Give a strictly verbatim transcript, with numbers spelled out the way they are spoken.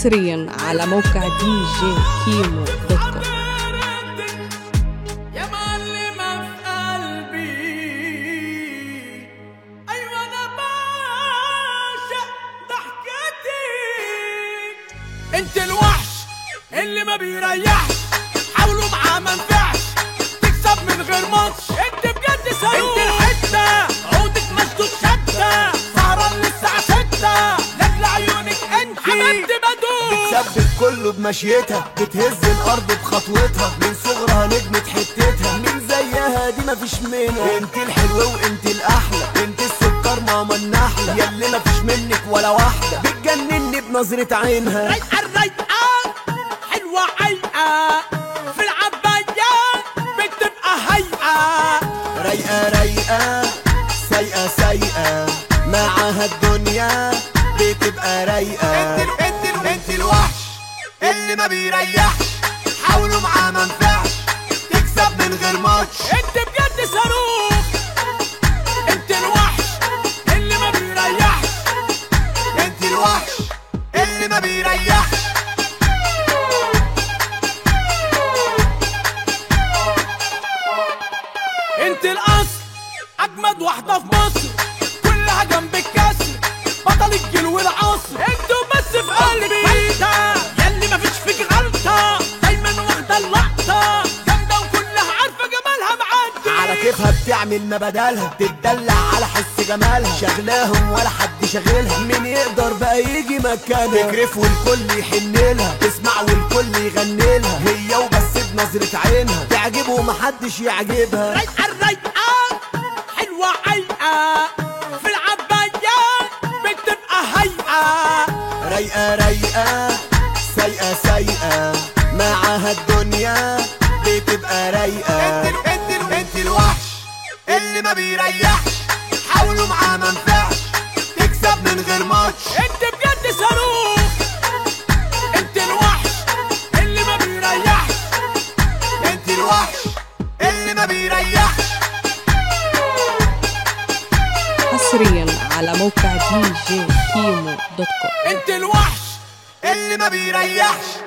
حصريا على موقع دي جي كيمو دوت كوم. يا معلمة في قلبي، أيوة أنا بعشق ضحكتي. أنت الوحش اللي ما بيريحش، حاولوا معاه منفعش، تكسب من غير ماتش. أنت بجد صاروخ، أنت الحتة عودك مشدود شدة، سهران للساعة ستة لاجل عيونك أنت حبيبتي بدوخ. بتثبت كله بمشيتها، بتهز الارض بخطوتها، من صغرها نجمة حتتها، من زيها دي مفيش منها. انت الحلوة وانت الاحلى، انت السكر ماما النحلة، ياللي مفيش منك ولا واحدة، بتجنني بنظرة عينها. رايقة الرايقة حلوة عيقة، في العباية بتبقى هيئة. رايقة رايقة سايقة سايقة، معاها الدنيا بتبقى رايقة. انت انت انت الوحش اللي ما بيريحش، حاولوا معاه منفعش، تكسب من غير ماتش. انت بجد صاروخ، انت الوحش اللي ما بيريحش، انت الوحش اللي ما بيريحش. انت الاصل، اجمد واحدة في مصر، كلها جنب الكسر، بطل الجيل والعصر. انتوا بس في قلبي ياللي مفيش فيك غلطة، دايما واخدة اللقطة، جامدة وكلها عارفة جمالها معدي. على كيفها بتعمل ما بدالها، تتدلع على حس جمالها، شغلاهم ولا حد شاغلها، مين يقدر بقى يجي مكانها، تجرف والكل يحنلها، تسمع والكل يغنلها، هي وبس بنظرة عينها تعجبه ومحدش يعجبها. رايقة الرايقة حلوة عيقة، في العباية بتبقى هيئة. رايقة رايقة سايقة سايقة، معاها الدنيا بتبقى رايقة. انت انت انت الوحش اللي ما بيريحش، حاولوا معاه منفعش، تكسب من غير ماتش. انت بجد صاروخ، انت الوحش اللي ما بيريحش، انت الوحش اللي ما بيريحش. حصريا على موقع دي جي كيمو دوت كوم. انت الوحش اللي ما بيريحش.